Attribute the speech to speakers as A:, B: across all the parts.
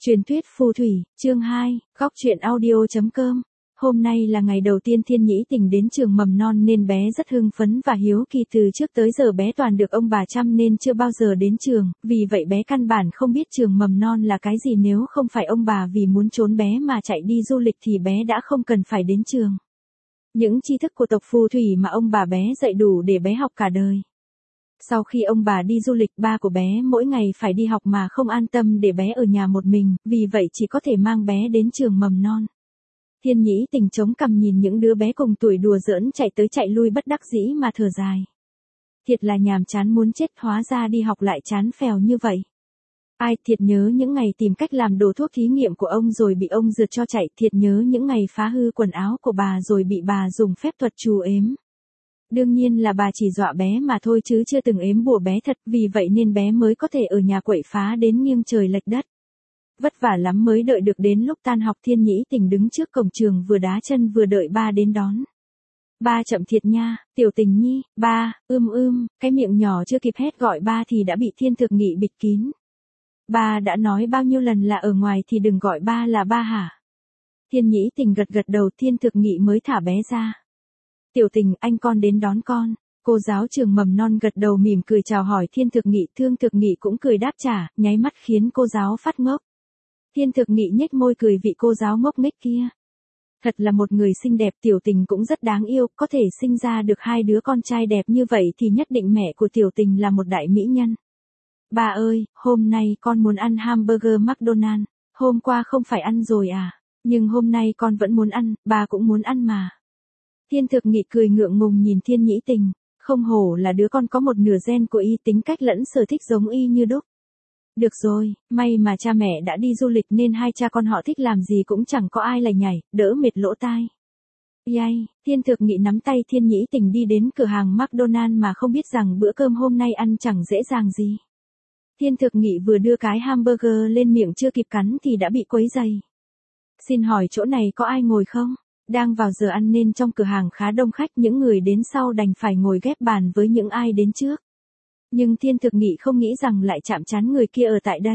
A: Truyền thuyết phù thủy, chương 2, góc truyện audio.com. Hôm nay là ngày đầu tiên Thiên Nhĩ Tình đến trường mầm non nên bé rất hưng phấn và hiếu kỳ, từ trước tới giờ bé toàn được ông bà chăm nên chưa bao giờ đến trường, vì vậy bé căn bản không biết trường mầm non là cái gì, nếu không phải ông bà vì muốn trốn bé mà chạy đi du lịch thì bé đã không cần phải đến trường. Những tri thức của tộc phù thủy mà ông bà bé dạy đủ để bé học cả đời. Sau khi ông bà đi du lịch, ba của bé mỗi ngày phải đi học mà không an tâm để bé ở nhà một mình, vì vậy chỉ có thể mang bé đến trường mầm non. Thiên Nhĩ Tình chống cằm nhìn những đứa bé cùng tuổi đùa giỡn chạy tới chạy lui bất đắc dĩ mà thở dài. Thiệt là nhàm chán muốn chết, hóa ra đi học lại chán phèo như vậy. Ai thiệt nhớ những ngày tìm cách làm đồ thuốc thí nghiệm của ông rồi bị ông rượt cho chạy, thiệt nhớ những ngày phá hư quần áo của bà rồi bị bà dùng phép thuật trù ếm. Đương nhiên là bà chỉ dọa bé mà thôi chứ chưa từng ếm bùa bé thật, vì vậy nên bé mới có thể ở nhà quậy phá đến nghiêng trời lệch đất. Vất vả lắm mới đợi được đến lúc tan học. Thiên Nhĩ Tình đứng trước cổng trường vừa đá chân vừa đợi ba đến đón. Ba chậm thiệt nha, Tiểu Tình nhi, ba, cái miệng nhỏ chưa kịp hét gọi ba thì đã bị Thiên Thực Nghị bịt kín. Ba đã nói bao nhiêu lần là ở ngoài thì đừng gọi ba là ba hả? Thiên Nhĩ Tình gật gật đầu. Thiên Thực Nghị mới thả bé ra. Tiểu Tình, anh con đến đón con. Cô giáo trường mầm non gật đầu mỉm cười chào hỏi Thiên Thực Nghị. Thương Thực Nghị cũng cười đáp trả, nháy mắt khiến cô giáo phát ngốc. Thiên Thực Nghị nhếch môi cười vị cô giáo ngốc nghếch kia. Thật là một người xinh đẹp. Tiểu Tình cũng rất đáng yêu, có thể sinh ra được hai đứa con trai đẹp như vậy thì nhất định mẹ của Tiểu Tình là một đại mỹ nhân. Ba ơi, hôm nay con muốn ăn hamburger McDonald's. Hôm qua không phải ăn rồi à? Nhưng hôm nay con vẫn muốn ăn, ba cũng muốn ăn mà. Thiên Thực Nghị cười ngượng ngùng nhìn Thiên Nhĩ Tình, không hổ là đứa con có một nửa gen của y, tính cách lẫn sở thích giống y như đúc. Được rồi, may mà cha mẹ đã đi du lịch nên hai cha con họ thích làm gì cũng chẳng có ai lầy nhảy, đỡ mệt lỗ tai. Yay, Thiên Thực Nghị nắm tay Thiên Nhĩ Tình đi đến cửa hàng McDonald's mà không biết rằng bữa cơm hôm nay ăn chẳng dễ dàng gì. Thiên Thực Nghị vừa đưa cái hamburger lên miệng chưa kịp cắn thì đã bị quấy rầy. Xin hỏi chỗ này có ai ngồi không? Đang vào giờ ăn nên trong cửa hàng khá đông khách, những người đến sau đành phải ngồi ghép bàn với những ai đến trước. Nhưng Thiên Thực Nghị không nghĩ rằng lại chạm trán người kia ở tại đây.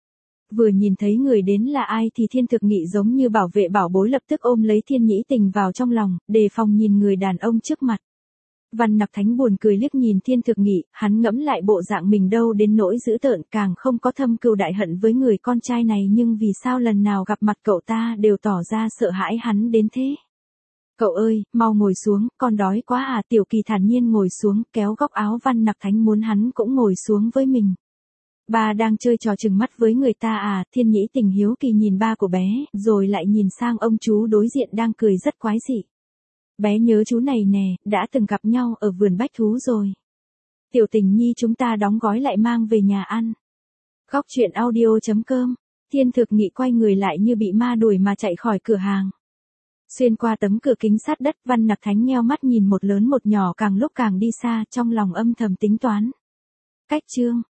A: Vừa nhìn thấy người đến là ai thì Thiên Thực Nghị giống như bảo vệ bảo bối lập tức ôm lấy Thiên Nhĩ Tình vào trong lòng, đề phòng nhìn người đàn ông trước mặt. Văn Nặc Thánh buồn cười liếc nhìn Thiên Thực Nghị, hắn ngẫm lại bộ dạng mình đâu đến nỗi dữ tợn, càng không có thâm cừu đại hận với người con trai này, nhưng vì sao lần nào gặp mặt cậu ta đều tỏ ra sợ hãi hắn đến thế? Cậu ơi, mau ngồi xuống, con đói quá à? Tiểu Kỳ thản nhiên ngồi xuống, kéo góc áo Văn Nặc Thánh muốn hắn cũng ngồi xuống với mình. Ba đang chơi trò trừng mắt với người ta à? Thiên Nhĩ Tình hiếu kỳ nhìn ba của bé, rồi lại nhìn sang ông chú đối diện đang cười rất quái dị. Bé nhớ chú này nè, đã từng gặp nhau ở vườn bách thú rồi. Tiểu Tình nhi, chúng ta đóng gói lại mang về nhà ăn. Góc truyện audio.com. Thiên Thực Nghị quay người lại như bị ma đuổi mà chạy khỏi cửa hàng. Xuyên qua tấm cửa kính sát đất, Văn Nặc Thánh nheo mắt nhìn một lớn một nhỏ càng lúc càng đi xa, trong lòng âm thầm tính toán. Cách chương